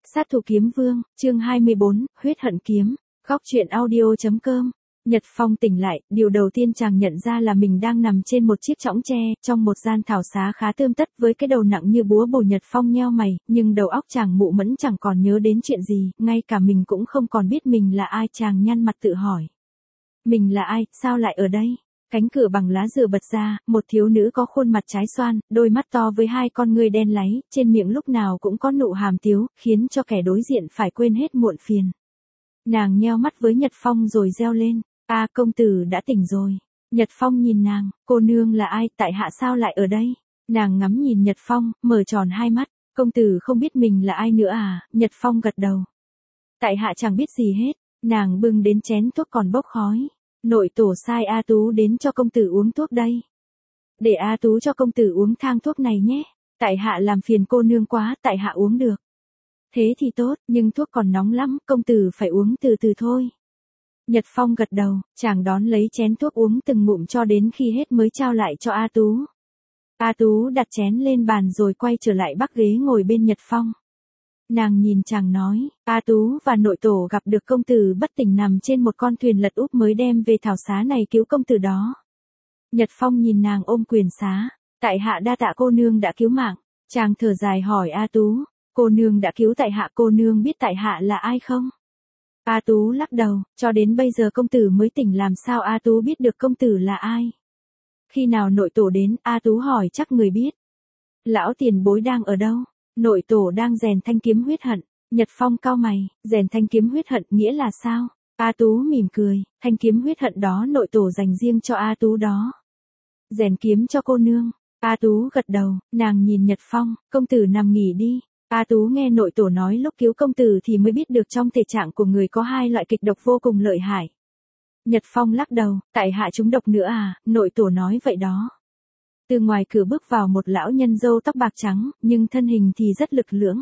Sát thủ kiếm vương, chương 24, huyết hận kiếm, góc truyện audio.com. Nhật Phong tỉnh lại, điều đầu tiên chàng nhận ra là mình đang nằm trên một chiếc chõng tre, trong một gian thảo xá khá tươm tất với cái đầu nặng như búa bổ. Nhật Phong nheo mày, nhưng đầu óc chàng mụ mẫn chẳng còn nhớ đến chuyện gì, ngay cả mình cũng không còn biết mình là ai. Chàng nhăn mặt tự hỏi. Mình là ai, sao lại ở đây? Cánh cửa bằng lá dừa bật ra, một thiếu nữ có khuôn mặt trái xoan, đôi mắt to với hai con ngươi đen láy, trên miệng lúc nào cũng có nụ hàm tiếu, khiến cho kẻ đối diện phải quên hết muộn phiền. Nàng nheo mắt với Nhật Phong rồi reo lên, công tử đã tỉnh rồi. Nhật Phong nhìn nàng, cô nương là ai, tại hạ sao lại ở đây? Nàng ngắm nhìn Nhật Phong, mở tròn hai mắt, công tử không biết mình là ai nữa à? Nhật Phong gật đầu. Tại hạ chẳng biết gì hết. Nàng bưng đến chén thuốc còn bốc khói. Nội tổ sai A Tú đến cho công tử uống thuốc đây. Để A Tú cho công tử uống thang thuốc này nhé. Tại hạ làm phiền cô nương quá, tại hạ uống được. Thế thì tốt, nhưng thuốc còn nóng lắm, công tử phải uống từ từ thôi. Nhật Phong gật đầu, chàng đón lấy chén thuốc uống từng ngụm cho đến khi hết mới trao lại cho A Tú. A Tú đặt chén lên bàn rồi quay trở lại bắc ghế ngồi bên Nhật Phong. Nàng nhìn chàng nói, A Tú và nội tổ gặp được công tử bất tỉnh nằm trên một con thuyền lật úp mới đem về thảo xá này cứu công tử đó. Nhật Phong nhìn nàng ôm quyền xá, tại hạ đa tạ cô nương đã cứu mạng. Chàng thở dài hỏi A Tú, cô nương đã cứu tại hạ, cô nương biết tại hạ là ai không? A Tú lắc đầu, cho đến bây giờ công tử mới tỉnh, làm sao A Tú biết được công tử là ai? Khi nào nội tổ đến, A Tú hỏi chắc người biết. Lão tiền bối đang ở đâu? Nội tổ đang rèn thanh kiếm huyết hận. Nhật Phong cau mày, rèn thanh kiếm huyết hận nghĩa là sao? A Tú mỉm cười, thanh kiếm huyết hận đó nội tổ dành riêng cho A Tú đó. Rèn kiếm cho cô nương. A Tú gật đầu, nàng nhìn Nhật Phong, công tử nằm nghỉ đi. A Tú nghe nội tổ nói lúc cứu công tử thì mới biết được trong thể trạng của người có hai loại kịch độc vô cùng lợi hại. Nhật Phong lắc đầu, tại hạ trúng độc nữa à, nội tổ nói vậy đó. Từ ngoài cửa bước vào một lão nhân râu tóc bạc trắng, nhưng thân hình thì rất lực lưỡng.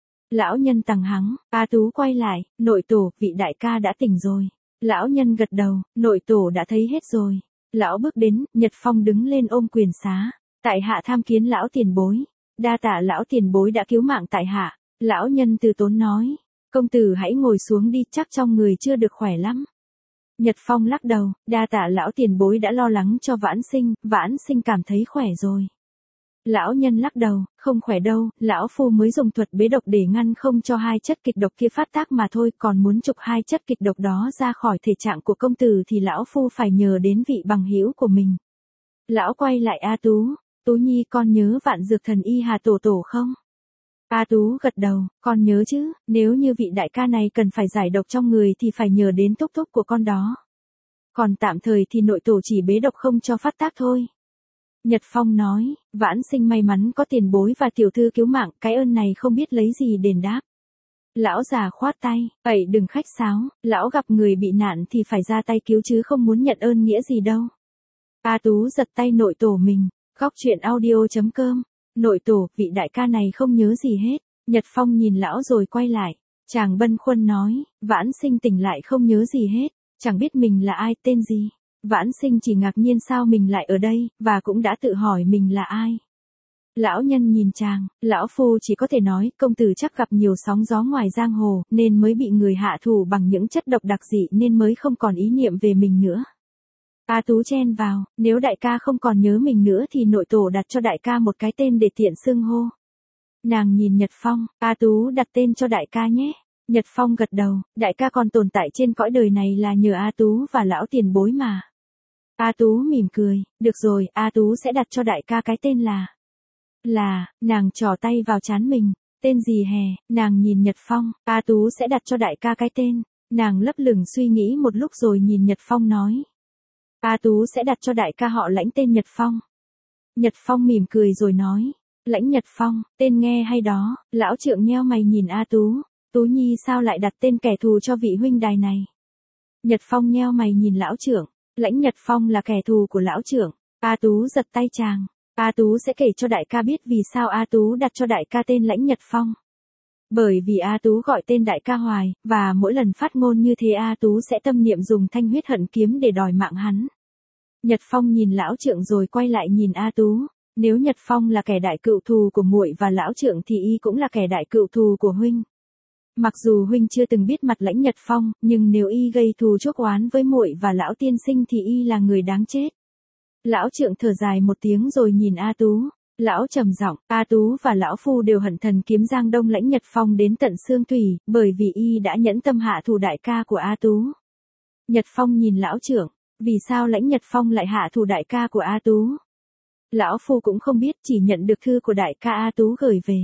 Lão nhân tằng hắng, A Tú quay lại, nội tổ, vị đại ca đã tỉnh rồi. Lão nhân gật đầu, nội tổ đã thấy hết rồi. Lão bước đến, Nhật Phong đứng lên ôm quyền xá. Tại hạ tham kiến lão tiền bối. Đa tạ lão tiền bối đã cứu mạng tại hạ. Lão nhân từ tốn nói, công tử hãy ngồi xuống đi, chắc trong người chưa được khỏe lắm. Nhật Phong lắc đầu, đa tạ lão tiền bối đã lo lắng cho Vãn Sinh cảm thấy khỏe rồi. Lão nhân lắc đầu, không khỏe đâu, lão phu mới dùng thuật bế độc để ngăn không cho hai chất kịch độc kia phát tác mà thôi, còn muốn trục hai chất kịch độc đó ra khỏi thể trạng của công tử thì lão phu phải nhờ đến vị bằng hữu của mình. Lão quay lại A Tú, Tú Nhi con nhớ Vạn Dược Thần Y Hà tổ tổ không? A Tú gật đầu, con nhớ chứ, nếu như vị đại ca này cần phải giải độc trong người thì phải nhờ đến thúc thúc của con đó. Còn tạm thời thì nội tổ chỉ bế độc không cho phát tác thôi. Nhật Phong nói, Vãn Sinh may mắn có tiền bối và tiểu thư cứu mạng, cái ơn này không biết lấy gì đền đáp. Lão già khoát tay, vậy đừng khách sáo, lão gặp người bị nạn thì phải ra tay cứu chứ không muốn nhận ơn nghĩa gì đâu. A Tú giật tay nội tổ mình, góc truyện audio.com. Nội tổ, vị đại ca này không nhớ gì hết. Nhật Phong nhìn lão rồi quay lại. Chàng bâng khuâng nói, Vãn Sinh tỉnh lại không nhớ gì hết. Chẳng biết mình là ai, tên gì. Vãn Sinh chỉ ngạc nhiên sao mình lại ở đây, và cũng đã tự hỏi mình là ai. Lão nhân nhìn chàng, lão phu chỉ có thể nói, công tử chắc gặp nhiều sóng gió ngoài giang hồ, nên mới bị người hạ thủ bằng những chất độc đặc dị nên mới không còn ý niệm về mình nữa. A Tú chen vào, nếu đại ca không còn nhớ mình nữa thì nội tổ đặt cho đại ca một cái tên để tiện xưng hô. Nàng nhìn Nhật Phong, A Tú đặt tên cho đại ca nhé. Nhật Phong gật đầu, đại ca còn tồn tại trên cõi đời này là nhờ A Tú và lão tiền bối mà. A Tú mỉm cười, được rồi, A Tú sẽ đặt cho đại ca cái tên nàng trỏ tay vào trán mình, tên gì hè, nàng nhìn Nhật Phong, A Tú sẽ đặt cho đại ca cái tên, nàng lấp lửng suy nghĩ một lúc rồi nhìn Nhật Phong nói. A Tú sẽ đặt cho đại ca họ Lãnh tên Nhật Phong. Nhật Phong mỉm cười rồi nói, Lãnh Nhật Phong, tên nghe hay đó. Lão trượng nheo mày nhìn A Tú, Tú Nhi sao lại đặt tên kẻ thù cho vị huynh đài này? Nhật Phong nheo mày nhìn lão trưởng, Lãnh Nhật Phong là kẻ thù của lão trưởng. A Tú giật tay chàng, A Tú sẽ kể cho đại ca biết vì sao A Tú đặt cho đại ca tên Lãnh Nhật Phong. Bởi vì A Tú gọi tên đại ca hoài, và mỗi lần phát ngôn như thế A Tú sẽ tâm niệm dùng thanh huyết hận kiếm để đòi mạng hắn. Nhật Phong nhìn lão trượng rồi quay lại nhìn A Tú, nếu Nhật Phong là kẻ đại cựu thù của muội và lão trượng thì y cũng là kẻ đại cựu thù của huynh. Mặc dù huynh chưa từng biết mặt Lãnh Nhật Phong, nhưng nếu y gây thù chuốc oán với muội và lão tiên sinh thì y là người đáng chết. Lão trượng thở dài một tiếng rồi nhìn A Tú. Lão trầm giọng, A Tú và lão phu đều hận thần kiếm Giang Đông Lãnh Nhật Phong đến tận xương tủy, bởi vì y đã nhẫn tâm hạ thù đại ca của A Tú. Nhật Phong nhìn lão trượng, vì sao Lãnh Nhật Phong lại hạ thù đại ca của A Tú? Lão phu cũng không biết, chỉ nhận được thư của đại ca A Tú gửi về.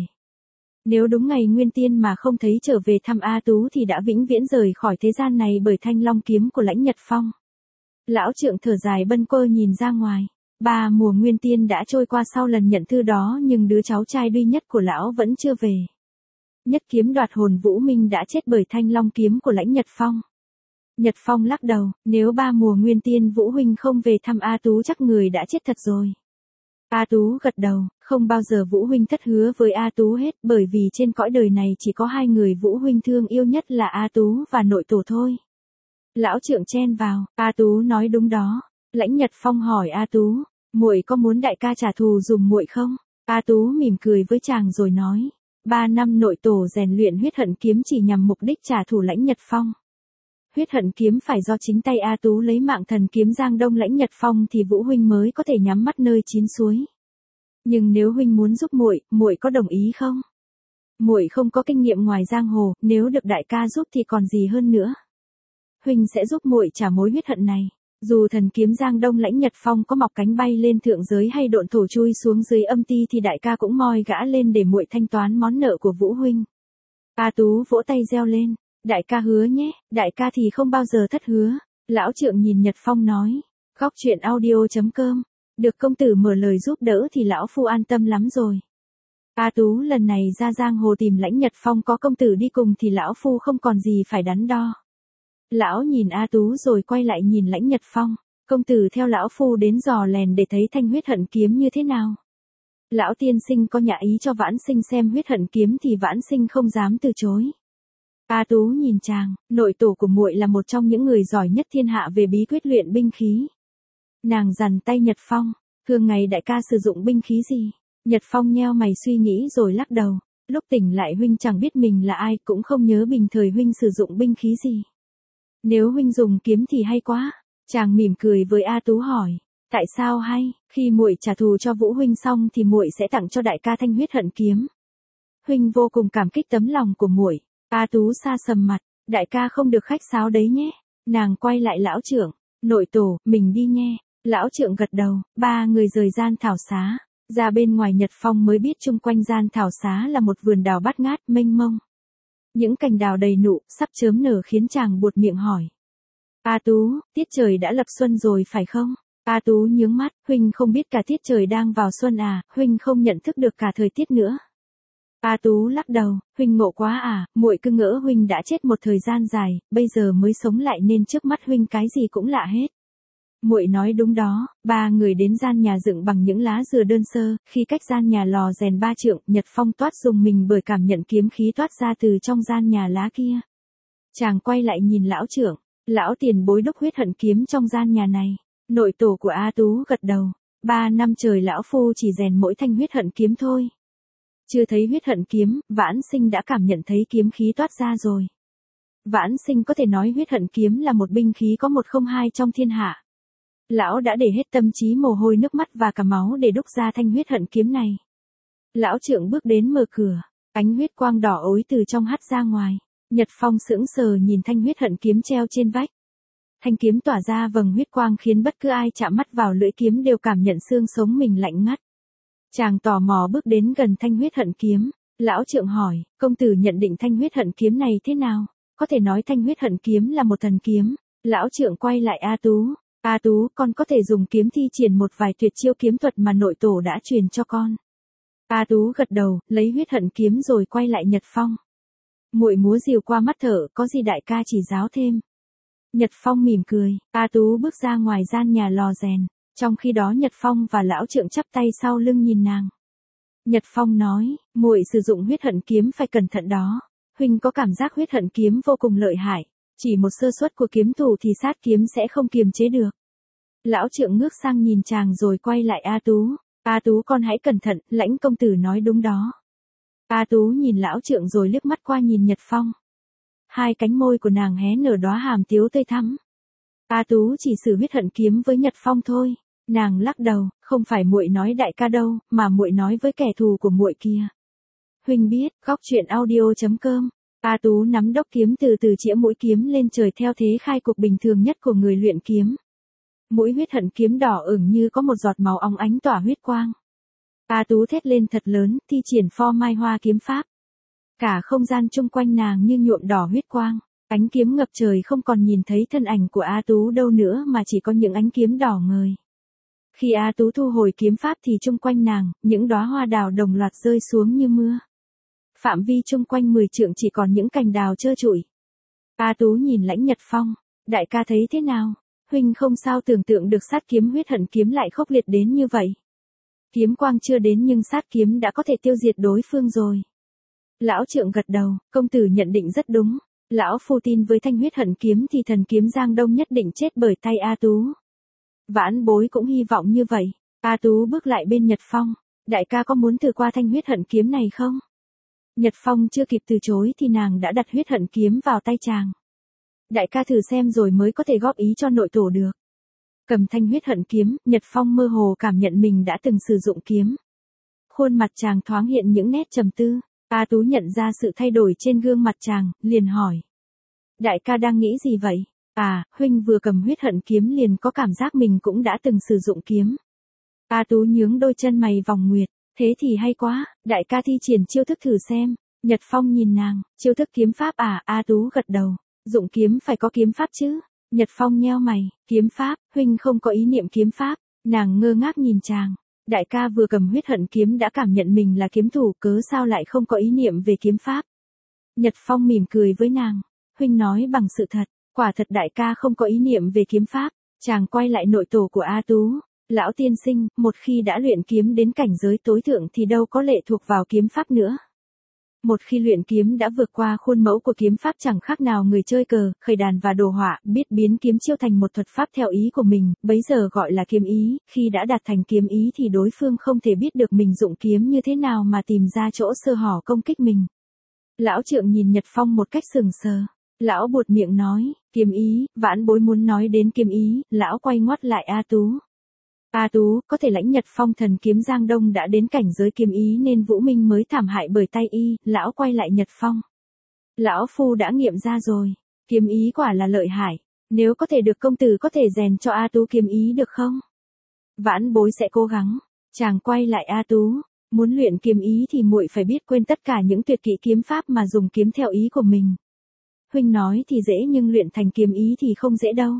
Nếu đúng ngày Nguyên Tiên mà không thấy trở về thăm A Tú thì đã vĩnh viễn rời khỏi thế gian này bởi thanh long kiếm của Lãnh Nhật Phong. Lão trượng thở dài bâng quơ nhìn ra ngoài. 3 mùa Nguyên Tiên đã trôi qua sau lần nhận thư đó nhưng đứa cháu trai duy nhất của lão vẫn chưa về. Nhất kiếm đoạt hồn Vũ Minh đã chết bởi thanh long kiếm của Lãnh Nhật Phong. Nhật Phong lắc đầu, nếu 3 mùa Nguyên Tiên Vũ huynh không về thăm A Tú chắc người đã chết thật rồi. A Tú gật đầu, không bao giờ Vũ huynh thất hứa với A Tú hết, bởi vì trên cõi đời này chỉ có 2 người Vũ huynh thương yêu nhất là A Tú và nội tổ thôi. Lão trượng chen vào, A Tú nói đúng đó. Lãnh Nhật Phong hỏi A Tú, muội có muốn đại ca trả thù giùm muội không? A Tú mỉm cười với chàng rồi nói, 3 năm nội tổ rèn luyện huyết hận kiếm chỉ nhằm mục đích trả thù Lãnh Nhật Phong. Huyết hận kiếm phải do chính tay A Tú lấy mạng thần kiếm Giang Đông Lãnh Nhật Phong thì Vũ huynh mới có thể nhắm mắt nơi chín suối. Nhưng nếu huynh muốn giúp muội, muội có đồng ý không? Muội không có kinh nghiệm ngoài giang hồ, nếu được đại ca giúp thì còn gì hơn nữa. Huynh sẽ giúp muội trả mối huyết hận này. Dù thần kiếm Giang Đông Lãnh Nhật Phong có mọc cánh bay lên thượng giới hay độn thổ chui xuống dưới âm ti thì đại ca cũng moi gã lên để muội thanh toán món nợ của Vũ huynh. A Tú vỗ tay reo lên, đại ca hứa nhé, đại ca thì không bao giờ thất hứa. Lão trượng nhìn Nhật Phong nói, Góc truyện audio.com, được công tử mở lời giúp đỡ thì lão phu an tâm lắm rồi. A Tú lần này ra giang hồ tìm Lãnh Nhật Phong có công tử đi cùng thì lão phu không còn gì phải đắn đo. Lão nhìn A Tú rồi quay lại nhìn Lãnh Nhật Phong, công tử theo lão phu đến dò lèn để thấy thanh huyết hận kiếm như thế nào. Lão tiên sinh có nhã ý cho vãn sinh xem huyết hận kiếm thì vãn sinh không dám từ chối. A Tú nhìn chàng, nội tổ của muội là một trong những người giỏi nhất thiên hạ về bí quyết luyện binh khí. Nàng dằn tay Nhật Phong, thường ngày đại ca sử dụng binh khí gì? Nhật Phong nheo mày suy nghĩ rồi lắc đầu, lúc tỉnh lại huynh chẳng biết mình là ai, cũng không nhớ bình thời huynh sử dụng binh khí gì. Nếu huynh dùng kiếm thì hay quá. Chàng mỉm cười với A Tú hỏi, tại sao hay? Khi muội trả thù cho Vũ huynh xong thì muội sẽ tặng cho đại ca thanh huyết hận kiếm. Huynh vô cùng cảm kích tấm lòng của muội. A Tú sa sầm mặt, đại ca không được khách sáo đấy nhé. Nàng quay lại lão trưởng, nội tổ, mình đi nghe. Lão trượng gật đầu, 3 người rời gian thảo xá, ra bên ngoài Nhật Phong mới biết chung quanh gian thảo xá là một vườn đào bát ngát mênh mông. Những cành đào đầy nụ, sắp chớm nở khiến chàng buột miệng hỏi. A Tú, tiết trời đã lập xuân rồi phải không? A Tú nhướng mắt, huynh không biết cả tiết trời đang vào xuân à, huynh không nhận thức được cả thời tiết nữa. A Tú lắc đầu, huynh ngộ quá à, muội cứ ngỡ huynh đã chết một thời gian dài, bây giờ mới sống lại nên trước mắt huynh cái gì cũng lạ hết. Muội nói đúng đó. 3 người đến gian nhà dựng bằng những lá dừa đơn sơ, khi cách gian nhà lò rèn 3 trượng, Nhật Phong toát dùng mình bởi cảm nhận kiếm khí toát ra từ trong gian nhà lá kia. Chàng quay lại nhìn lão trưởng, lão tiền bối đúc huyết hận kiếm trong gian nhà này. Nội tổ của A Tú gật đầu, 3 năm trời lão phu chỉ rèn mỗi thanh huyết hận kiếm thôi. Chưa thấy huyết hận kiếm, vãn sinh đã cảm nhận thấy kiếm khí toát ra rồi. Vãn sinh có thể nói huyết hận kiếm là một binh khí có 102 trong thiên hạ. Lão đã để hết tâm trí mồ hôi nước mắt và cả máu để đúc ra thanh huyết hận kiếm này. Lão trượng bước đến mở cửa, ánh huyết quang đỏ ối từ trong hắt ra ngoài. Nhật Phong sững sờ nhìn thanh huyết hận kiếm treo trên vách. Thanh kiếm tỏa ra vầng huyết quang khiến bất cứ ai chạm mắt vào lưỡi kiếm đều cảm nhận xương sống mình lạnh ngắt. Chàng tò mò bước đến gần thanh huyết hận kiếm. Lão trượng hỏi, công tử nhận định thanh huyết hận kiếm này thế nào? Có thể nói thanh huyết hận kiếm là một thần kiếm. Lão trượng quay lại A Tú. A Tú, con có thể dùng kiếm thi triển một vài tuyệt chiêu kiếm thuật mà nội tổ đã truyền cho con. A Tú gật đầu, lấy huyết hận kiếm rồi quay lại Nhật Phong. Muội múa rìu qua mắt thở, có gì đại ca chỉ giáo thêm. Nhật Phong mỉm cười, A Tú bước ra ngoài gian nhà lò rèn, trong khi đó Nhật Phong và lão trượng chắp tay sau lưng nhìn nàng. Nhật Phong nói, muội sử dụng huyết hận kiếm phải cẩn thận đó. Huynh có cảm giác huyết hận kiếm vô cùng lợi hại. Chỉ một sơ suất của kiếm thủ thì sát kiếm sẽ không kiềm chế được. Lão trượng ngước sang nhìn chàng rồi quay lại A Tú. A Tú con hãy cẩn thận, Lãnh công tử nói đúng đó. A Tú nhìn lão trượng rồi liếc mắt qua nhìn Nhật Phong. Hai cánh môi của nàng hé nở đóa hàm tiếu tươi thắm. A Tú chỉ sử huyết hận kiếm với Nhật Phong thôi. Nàng lắc đầu, không phải muội nói đại ca đâu, mà muội nói với kẻ thù của muội kia. Huynh biết, góc truyện audio.com. A Tú nắm đốc kiếm từ từ chĩa mũi kiếm lên trời theo thế khai cuộc bình thường nhất của người luyện kiếm. Mũi huyết hận kiếm đỏ ửng như có một giọt máu óng ánh tỏa huyết quang. A Tú thét lên thật lớn, thi triển pho mai hoa kiếm pháp. Cả không gian chung quanh nàng như nhuộm đỏ huyết quang, ánh kiếm ngập trời không còn nhìn thấy thân ảnh của A Tú đâu nữa mà chỉ có những ánh kiếm đỏ ngời. Khi A Tú thu hồi kiếm pháp thì chung quanh nàng, những đóa hoa đào đồng loạt rơi xuống như mưa. Phạm vi chung quanh 10 trượng chỉ còn những cành đào trơ trụi. A Tú nhìn Lãnh Nhật Phong, đại ca thấy thế nào? Huynh không sao tưởng tượng được sát kiếm huyết hận kiếm lại khốc liệt đến như vậy. Kiếm quang chưa đến nhưng sát kiếm đã có thể tiêu diệt đối phương rồi. Lão Trượng gật đầu, công tử nhận định rất đúng. Lão phu tin với thanh huyết hận kiếm thì thần kiếm Giang Đông nhất định chết bởi tay A Tú. Vãn bối cũng hy vọng như vậy. A Tú bước lại bên Nhật Phong. Đại ca có muốn thử qua thanh huyết hận kiếm này không? Nhật Phong chưa kịp từ chối thì nàng đã đặt huyết hận kiếm vào tay chàng. Đại ca thử xem rồi mới có thể góp ý cho nội tổ được. Cầm thanh huyết hận kiếm, Nhật Phong mơ hồ cảm nhận mình đã từng sử dụng kiếm. Khuôn mặt chàng thoáng hiện những nét trầm tư. A Tú nhận ra sự thay đổi trên gương mặt chàng, liền hỏi. Đại ca đang nghĩ gì vậy? À, huynh vừa cầm huyết hận kiếm liền có cảm giác mình cũng đã từng sử dụng kiếm. A Tú nhướng đôi chân mày vòng nguyệt, thế thì hay quá, đại ca thi triển chiêu thức thử xem. Nhật Phong nhìn nàng, chiêu thức kiếm pháp à? A Tú gật đầu, dụng kiếm phải có kiếm pháp chứ. Nhật Phong nheo mày, kiếm pháp, huynh không có ý niệm kiếm pháp. Nàng ngơ ngác nhìn chàng. Đại ca vừa cầm huyết hận kiếm đã cảm nhận mình là kiếm thủ, cớ sao lại không có ý niệm về kiếm pháp. Nhật Phong mỉm cười với nàng, huynh nói bằng sự thật, quả thật đại ca không có ý niệm về kiếm pháp. Chàng quay lại nội tổ của A Tú, lão tiên sinh, một khi đã luyện kiếm đến cảnh giới tối thượng thì đâu có lệ thuộc vào kiếm pháp nữa. Một khi luyện kiếm đã vượt qua khuôn mẫu của kiếm pháp chẳng khác nào người chơi cờ, khởi đàn và đồ họa, biết biến kiếm chiêu thành một thuật pháp theo ý của mình, bấy giờ gọi là kiếm ý, khi đã đạt thành kiếm ý thì đối phương không thể biết được mình dụng kiếm như thế nào mà tìm ra chỗ sơ hở công kích mình. Lão Trượng nhìn Nhật Phong một cách sừng sờ, lão buột miệng nói, kiếm ý, vãn bối muốn nói đến kiếm ý, lão quay ngoắt lại A Tú. A Tú, có thể Lãnh Nhật Phong thần kiếm Giang Đông đã đến cảnh giới kiếm ý nên Vũ Minh mới thảm hại bởi tay y. Lão quay lại Nhật Phong. Lão phu đã nghiệm ra rồi, kiếm ý quả là lợi hại, nếu có thể được công tử có thể rèn cho A Tú kiếm ý được không? Vãn bối sẽ cố gắng. Chàng quay lại A Tú, muốn luyện kiếm ý thì muội phải biết quên tất cả những tuyệt kỹ kiếm pháp mà dùng kiếm theo ý của mình. Huynh nói thì dễ nhưng luyện thành kiếm ý thì không dễ đâu.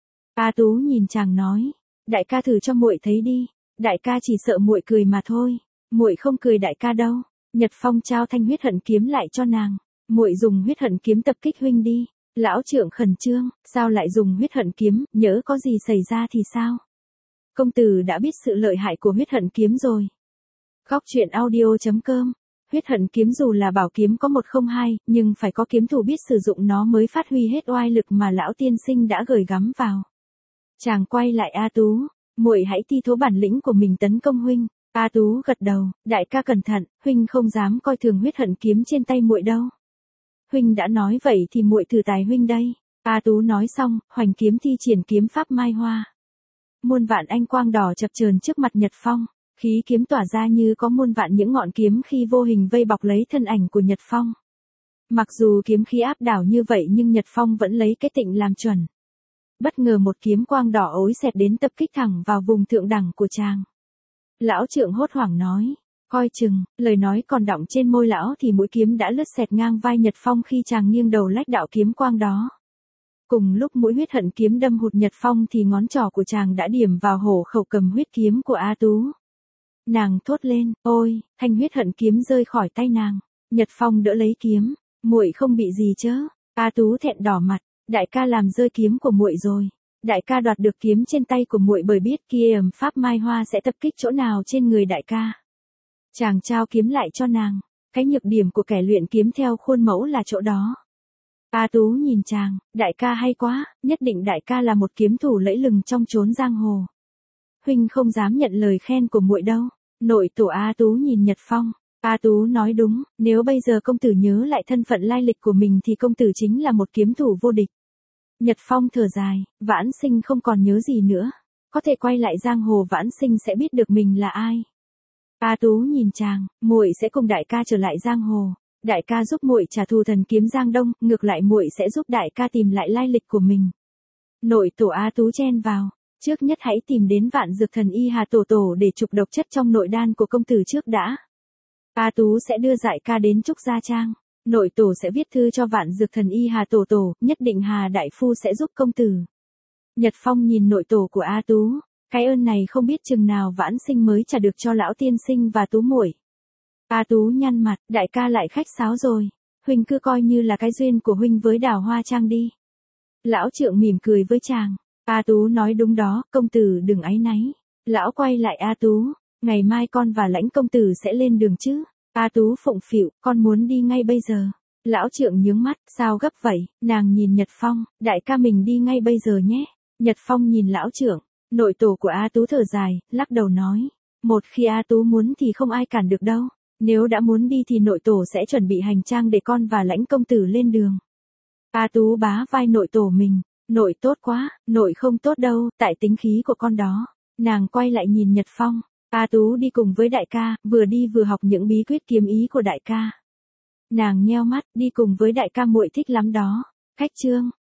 A Tú nhìn chàng nói. Đại ca thử cho muội thấy đi, đại ca chỉ sợ muội cười mà thôi, muội không cười đại ca đâu. Nhật Phong trao thanh huyết hận kiếm lại cho nàng, muội dùng huyết hận kiếm tập kích huynh đi. Lão Trượng khẩn trương, sao lại dùng huyết hận kiếm, nhỡ có gì xảy ra thì sao? Công tử đã biết sự lợi hại của huyết hận kiếm rồi. Góc truyện audio.com. Huyết hận kiếm dù là bảo kiếm có 102, nhưng phải có kiếm thủ biết sử dụng nó mới phát huy hết oai lực mà lão tiên sinh đã gửi gắm vào. Chàng quay lại A Tú, muội hãy thi thố bản lĩnh của mình tấn công huynh. A Tú gật đầu, đại ca cẩn thận, huynh không dám coi thường huyết hận kiếm trên tay muội đâu. Huynh đã nói vậy thì muội thử tài huynh đây. A Tú nói xong, hoành kiếm thi triển kiếm pháp mai hoa. Muôn vạn ánh quang đỏ chập chờn trước mặt Nhật Phong, khí kiếm tỏa ra như có muôn vạn những ngọn kiếm khi vô hình vây bọc lấy thân ảnh của Nhật Phong. Mặc dù kiếm khí áp đảo như vậy nhưng Nhật Phong vẫn lấy cái tịnh làm chuẩn. Bất ngờ một kiếm quang đỏ ối xẹt đến tập kích thẳng vào vùng thượng đẳng của chàng. Lão Trượng hốt hoảng nói, coi chừng, lời nói còn đọng trên môi lão thì mũi kiếm đã lướt xẹt ngang vai Nhật Phong khi chàng nghiêng đầu lách đạo kiếm quang đó. Cùng lúc mũi huyết hận kiếm đâm hụt Nhật Phong thì ngón trỏ của chàng đã điểm vào hổ khẩu cầm huyết kiếm của A Tú. Nàng thốt lên, ôi, thanh huyết hận kiếm rơi khỏi tay nàng. Nhật Phong đỡ lấy kiếm, muội không bị gì chớ? A Tú thẹn đỏ mặt. Đại ca làm rơi kiếm của muội rồi. Đại ca đoạt được kiếm trên tay của muội bởi biết kia pháp mai hoa sẽ tập kích chỗ nào trên người đại ca. Chàng trao kiếm lại cho nàng. Cái nhược điểm của kẻ luyện kiếm theo khuôn mẫu là chỗ đó. A Tú nhìn chàng, đại ca hay quá, nhất định đại ca là một kiếm thủ lẫy lừng trong chốn giang hồ. Huynh không dám nhận lời khen của muội đâu. Nội tổ A Tú nhìn Nhật Phong, A Tú nói đúng, nếu bây giờ công tử nhớ lại thân phận lai lịch của mình thì công tử chính là một kiếm thủ vô địch. Nhật Phong thở dài, Vãn Sinh không còn nhớ gì nữa. Có thể quay lại giang hồ Vãn Sinh sẽ biết được mình là ai. A Tú nhìn chàng, muội sẽ cùng đại ca trở lại giang hồ. Đại ca giúp muội trả thù thần kiếm Giang Đông, ngược lại muội sẽ giúp đại ca tìm lại lai lịch của mình. Nội tổ A Tú chen vào, trước nhất hãy tìm đến Vạn Dược Thần Y Hà Tổ Tổ để trục độc chất trong nội đan của công tử trước đã. A Tú sẽ đưa đại ca đến Trúc Gia Trang. Nội tổ sẽ viết thư cho Vạn Dược Thần Y Hà Tổ Tổ, nhất định Hà Đại Phu sẽ giúp công tử. Nhật Phong nhìn nội tổ của A Tú, cái ơn này không biết chừng nào Vãn Sinh mới trả được cho lão tiên sinh và Tú muội. A Tú nhăn mặt, đại ca lại khách sáo rồi, huynh cứ coi như là cái duyên của huynh với Đào Hoa Trang đi. Lão trượng mỉm cười với chàng, A Tú nói đúng đó, công tử đừng áy náy. Lão quay lại A Tú, ngày mai con và Lãnh công tử sẽ lên đường chứ. A Tú phụng phịu, con muốn đi ngay bây giờ. Lão trượng nhướng mắt, sao gấp vậy, nàng nhìn Nhật Phong, đại ca mình đi ngay bây giờ nhé. Nhật Phong nhìn lão trượng, nội tổ của A Tú thở dài, lắc đầu nói, một khi A Tú muốn thì không ai cản được đâu. Nếu đã muốn đi thì nội tổ sẽ chuẩn bị hành trang để con và Lãnh công tử lên đường. A Tú bá vai nội tổ mình, nội tốt quá, nội không tốt đâu, tại tính khí của con đó. Nàng quay lại nhìn Nhật Phong, A Tú đi cùng với đại ca, vừa đi vừa học những bí quyết kiếm ý của đại ca. Nàng nheo mắt, đi cùng với đại ca muội thích lắm đó. Khách trương,